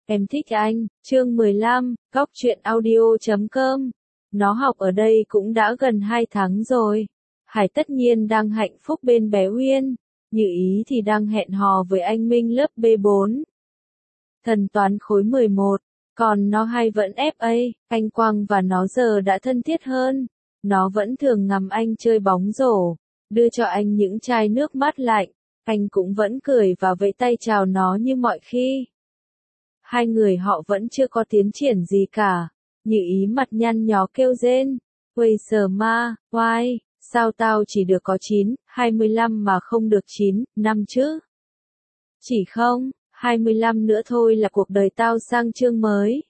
Em thích anh, chương 15, góc truyện audio.com. Nó học ở đây cũng đã gần 2 tháng rồi. Hải tất nhiên đang hạnh phúc bên bé Uyên. Như ý thì đang hẹn hò với anh Minh lớp B4. Thần toán khối 11. Còn nó hay vẫn FA, anh Quang và nó giờ đã thân thiết hơn. Nó vẫn thường ngắm anh chơi bóng rổ, đưa cho anh những chai nước mát lạnh. Anh cũng vẫn cười và vẫy tay chào nó như mọi khi. Hai người họ vẫn chưa có tiến triển gì cả. Như ý mặt nhăn nhó kêu rên. Quây sờ ma, why, sao tao chỉ được có 9, 25 mà không được 9, 5 chứ? Chỉ không, 25 nữa thôi là cuộc đời tao sang chương mới.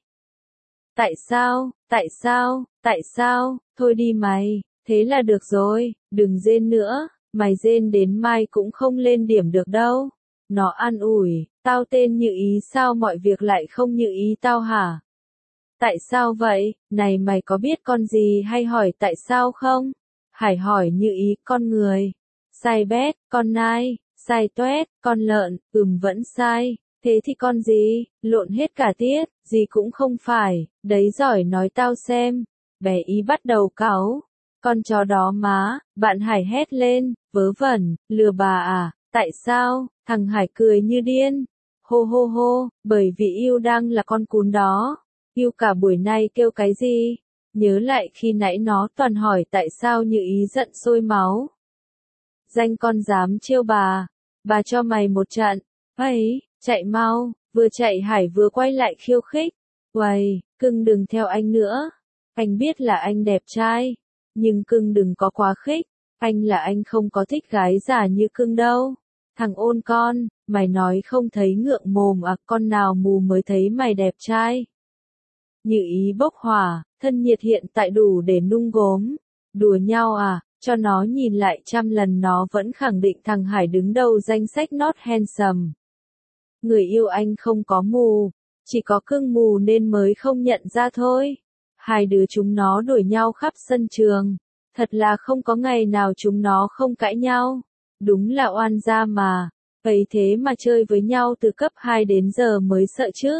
Tại sao, thôi đi mày, thế là được rồi, đừng rên nữa, mày rên đến mai cũng không lên điểm được đâu. Nó an ủi, tao tên Như Ý sao mọi việc lại không như ý tao hả? Tại sao vậy, này mày có biết con gì hay hỏi tại sao không? Hải hỏi Như Ý, con người. Sai bét, con nai, sai toét, con lợn, vẫn sai. Thế thì con gì, lộn hết cả tiết, gì cũng không phải, đấy giỏi nói tao xem. Bé Ý bắt đầu cáu. Con chó đó má, bạn Hải hét lên, vớ vẩn, lừa bà à, tại sao? Thằng Hải cười như điên. Hô hô hô, bởi vì yêu đang là con cún đó. Yêu cả buổi nay kêu cái gì? Nhớ lại khi nãy nó toàn hỏi tại sao Như Ý giận sôi máu. Danh con dám trêu bà cho mày một trận. Ấy, chạy mau, vừa chạy Hải vừa quay lại khiêu khích. Uầy, cưng đừng theo anh nữa. Anh biết là anh đẹp trai, nhưng cưng đừng có quá khích. Anh là anh không có thích gái già như cưng đâu. Thằng ôn con, mày nói không thấy ngượng mồm à, con nào mù mới thấy mày đẹp trai. Như Ý bốc hỏa, thân nhiệt hiện tại đủ để nung gốm. Đùa nhau à, cho nó nhìn lại 100 lần nó vẫn khẳng định thằng Hải đứng đầu danh sách not handsome. Người yêu anh không có mù, chỉ có cưng mù nên mới không nhận ra thôi. Hai đứa chúng nó đuổi nhau khắp sân trường. Thật là không có ngày nào chúng nó không cãi nhau. Đúng là oan gia mà. Vậy thế mà chơi với nhau từ cấp 2 đến giờ mới sợ chứ.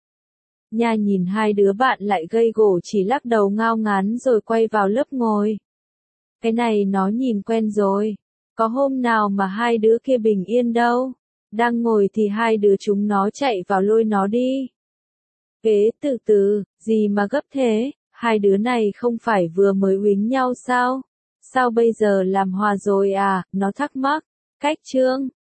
Nha nhìn hai đứa bạn lại gây gổ chỉ lắc đầu ngao ngán rồi quay vào lớp ngồi. Cái này nó nhìn quen rồi. Có hôm nào mà hai đứa kia bình yên đâu. Đang ngồi thì hai đứa chúng nó chạy vào lôi nó đi. Kế từ từ, gì mà gấp thế, hai đứa này không phải vừa mới uýnh nhau sao? Sao bây giờ làm hòa rồi à, nó thắc mắc. Cách chương.